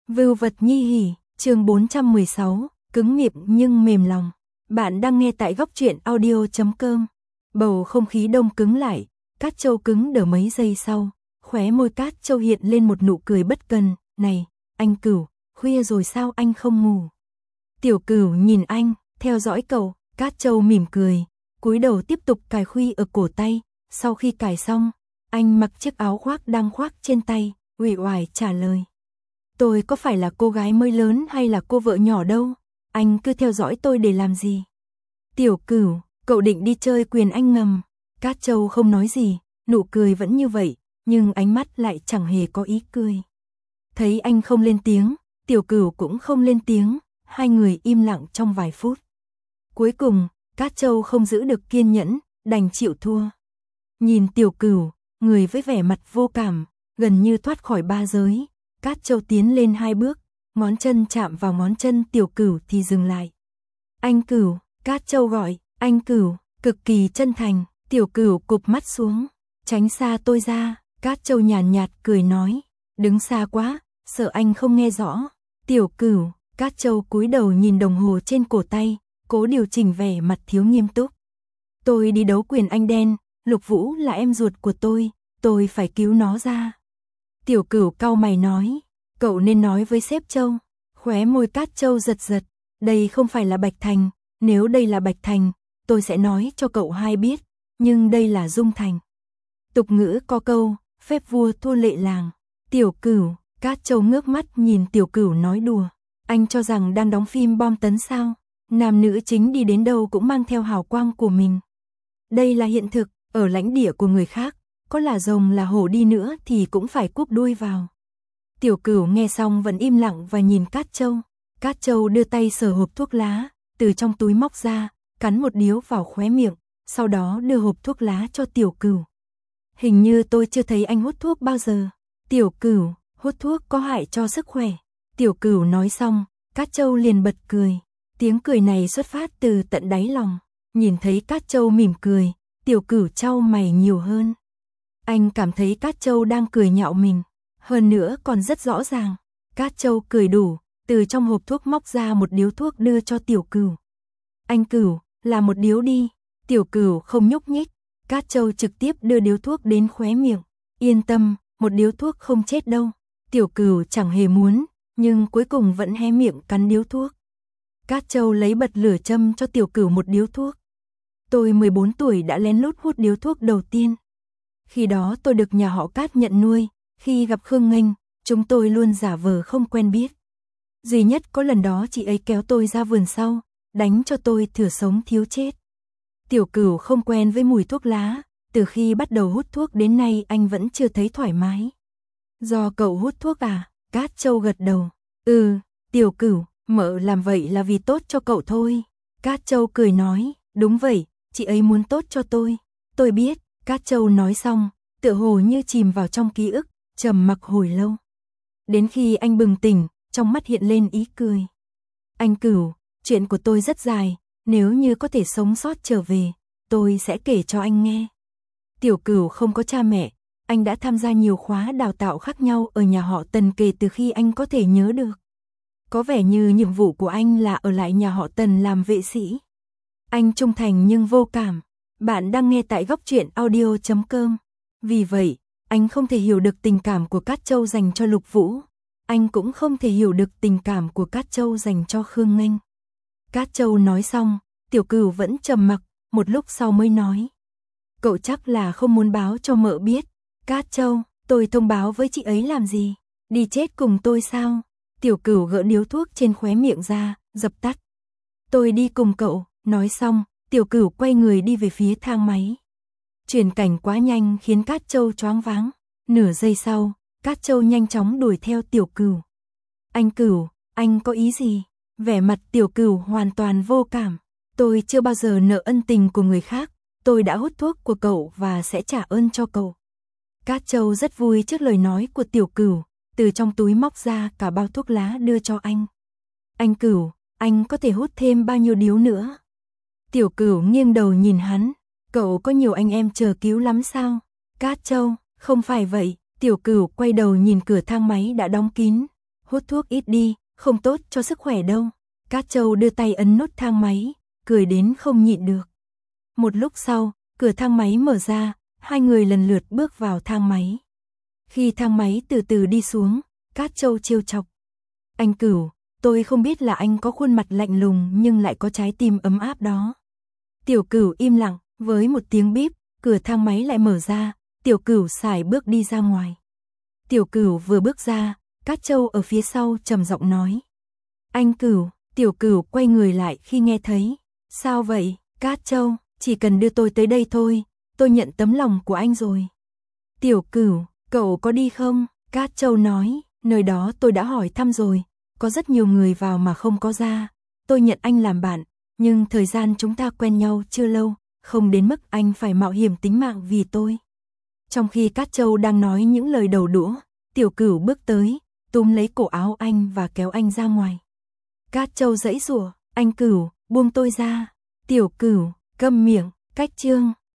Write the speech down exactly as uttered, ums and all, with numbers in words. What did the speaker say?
Vưu vật nhi hỉ, chương bốn trăm mười sáu, cứng miệng nhưng mềm lòng. Bạn đang nghe tại góc truyện audio chấm com. Bầu không khí đông cứng lại, Cát Châu cứng đờ mấy giây sau, khóe môi Cát Châu hiện lên một nụ cười bất cần, "Này, anh Cửu, khuya rồi sao anh không ngủ?" Tiểu Cửu nhìn anh, theo dõi cậu, Cát Châu mỉm cười, cúi đầu tiếp tục cài khuy ở cổ tay, sau khi cài xong, anh mặc chiếc áo khoác đang khoác trên tay, uể oải trả lời. "Tôi có phải là cô gái mới lớn hay là cô vợ nhỏ đâu, anh cứ theo dõi tôi để làm gì?" "Tiểu Cửu, cậu định đi chơi quyền anh ngầm." Cát Châu không nói gì, nụ cười vẫn như vậy, nhưng ánh mắt lại chẳng hề có ý cười. Thấy anh không lên tiếng, Tiểu Cửu cũng không lên tiếng, hai người im lặng trong vài phút. Cuối cùng, Cát Châu không giữ được kiên nhẫn, đành chịu thua. Nhìn Tiểu Cửu, người với vẻ mặt vô cảm, gần như thoát khỏi ba giới, Cát Châu tiến lên hai bước, ngón chân chạm vào ngón chân Tiểu Cửu thì dừng lại. "Anh Cửu," Cát Châu gọi, "anh Cửu," cực kỳ chân thành. Tiểu Cửu cụp mắt xuống, "Tránh xa tôi ra." Cát Châu nhàn nhạt cười nói, "Đứng xa quá, sợ anh không nghe rõ." "Tiểu Cửu." Cát Châu cúi đầu nhìn đồng hồ trên cổ tay, cố điều chỉnh vẻ mặt thiếu nghiêm túc. "Tôi đi đấu quyền anh đen, Lục Vũ là em ruột của tôi, tôi phải cứu nó ra." Tiểu Cửu cau mày nói, "Cậu nên nói với sếp Châu." Khóe môi Cát Châu giật giật, "Đây không phải là Bạch Thành, nếu đây là Bạch Thành, tôi sẽ nói cho cậu hai biết, nhưng đây là Dung Thành. Tục ngữ có câu, phép vua thua lệ làng." "Tiểu Cửu." Cát Châu ngước mắt nhìn Tiểu Cửu nói đùa, "Anh cho rằng đang đóng phim bom tấn sao? Nam nữ chính đi đến đâu cũng mang theo hào quang của mình. Đây là hiện thực, ở lãnh địa của người khác, có là rồng là hổ đi nữa thì cũng phải cúp đuôi vào." Tiểu Cửu nghe xong vẫn im lặng và nhìn Cát Châu. Cát Châu đưa tay sờ hộp thuốc lá, từ trong túi móc ra, cắn một điếu vào khóe miệng, sau đó đưa hộp thuốc lá cho Tiểu Cửu. "Hình như tôi chưa thấy anh hút thuốc bao giờ." "Tiểu Cửu, hút thuốc có hại cho sức khỏe." Tiểu Cửu nói xong, Cát Châu liền bật cười. Tiếng cười này xuất phát từ tận đáy lòng. Nhìn thấy Cát Châu mỉm cười, Tiểu Cửu chau mày nhiều hơn. Anh cảm thấy Cát Châu đang cười nhạo mình, hơn nữa còn rất rõ ràng. Cát Châu cười đủ, từ trong hộp thuốc móc ra một điếu thuốc đưa cho Tiểu Cửu. "Anh Cửu, làm một điếu đi." Tiểu Cửu không nhúc nhích, Cát Châu trực tiếp đưa điếu thuốc đến khóe miệng. "Yên tâm, một điếu thuốc không chết đâu." Tiểu Cửu chẳng hề muốn, nhưng cuối cùng vẫn hé miệng cắn điếu thuốc. Cát Châu lấy bật lửa châm cho Tiểu Cửu một điếu thuốc. "Tôi mười bốn tuổi đã lén lút hút điếu thuốc đầu tiên. Khi đó tôi được nhà họ Cát nhận nuôi, khi gặp Khương Nghênh, chúng tôi luôn giả vờ không quen biết. Duy nhất có lần đó chị ấy kéo tôi ra vườn sau, đánh cho tôi thừa sống thiếu chết." Tiểu Cửu không quen với mùi thuốc lá, từ khi bắt đầu hút thuốc đến nay anh vẫn chưa thấy thoải mái. "Do cậu hút thuốc à?" Cát Châu gật đầu. "Ừ, Tiểu Cửu, mợ làm vậy là vì tốt cho cậu thôi." Cát Châu cười nói, "Đúng vậy, chị ấy muốn tốt cho tôi." "Tôi biết." Cát Châu nói xong, tựa hồ như chìm vào trong ký ức, trầm mặc hồi lâu. Đến khi anh bừng tỉnh, trong mắt hiện lên ý cười. "Anh Cửu, chuyện của tôi rất dài, nếu như có thể sống sót trở về, tôi sẽ kể cho anh nghe." Tiểu Cửu không có cha mẹ, anh đã tham gia nhiều khóa đào tạo khác nhau ở nhà họ Tần kể từ khi anh có thể nhớ được. Có vẻ như nhiệm vụ của anh là ở lại nhà họ Tần làm vệ sĩ. Anh trung thành nhưng vô cảm. Bạn đang nghe tại góc truyện audio chấm com. Vì vậy, anh không thể hiểu được tình cảm của Cát Châu dành cho Lục Vũ. Anh cũng không thể hiểu được tình cảm của Cát Châu dành cho Khương Nghênh. Cát Châu nói xong, Tiểu Cửu vẫn trầm mặc, một lúc sau mới nói. "Cậu chắc là không muốn báo cho mợ biết." "Cát Châu, tôi thông báo với chị ấy làm gì? Đi chết cùng tôi sao?" Tiểu Cửu gỡ điếu thuốc trên khóe miệng ra, dập tắt. "Tôi đi cùng cậu." Nói xong, Tiểu Cửu quay người đi về phía thang máy. Chuyển cảnh quá nhanh khiến Cát Châu choáng váng. Nửa giây sau, Cát Châu nhanh chóng đuổi theo Tiểu Cửu. "Anh Cửu, anh có ý gì?" Vẻ mặt Tiểu Cửu hoàn toàn vô cảm. "Tôi chưa bao giờ nợ ân tình của người khác, tôi đã hút thuốc của cậu và sẽ trả ơn cho cậu." Cát Châu rất vui trước lời nói của Tiểu Cửu, từ trong túi móc ra cả bao thuốc lá đưa cho anh. "Anh Cửu, anh có thể hút thêm bao nhiêu điếu nữa?" Tiểu Cửu nghiêng đầu nhìn hắn, "Cậu có nhiều anh em chờ cứu lắm sao?" "Cát Châu, không phải vậy." Tiểu Cửu quay đầu nhìn cửa thang máy đã đóng kín. hút thuốc ít đi, không tốt cho sức khỏe đâu. Cát Châu đưa tay ấn nút thang máy, cười đến không nhịn được. Một lúc sau, cửa thang máy mở ra, hai người lần lượt bước vào thang máy. Khi thang máy từ từ đi xuống, Cát Châu trêu chọc. Anh Cửu, tôi không biết là anh có khuôn mặt lạnh lùng nhưng lại có trái tim ấm áp đó. Tiểu Cửu im lặng, với một tiếng bíp, cửa thang máy lại mở ra, Tiểu Cửu sải bước đi ra ngoài. Tiểu Cửu vừa bước ra, Cát Châu ở phía sau trầm giọng nói. Anh Cửu, Tiểu Cửu quay người lại khi nghe thấy. Sao vậy, Cát Châu, chỉ cần đưa tôi tới đây thôi, tôi nhận tấm lòng của anh rồi. Tiểu Cửu, cậu có đi không? Cát Châu nói, nơi đó tôi đã hỏi thăm rồi, có rất nhiều người vào mà không có ra. Tôi nhận anh làm bạn, nhưng thời gian chúng ta quen nhau chưa lâu, không đến mức anh phải mạo hiểm tính mạng vì tôi. Trong khi Cát Châu đang nói những lời đầu đũa, Tiểu Cửu bước tới, túm lấy cổ áo anh và kéo anh ra ngoài. Cát Châu giãy giụa, anh Cửu, buông tôi ra. Tiểu Cửu, câm miệng, cách chương.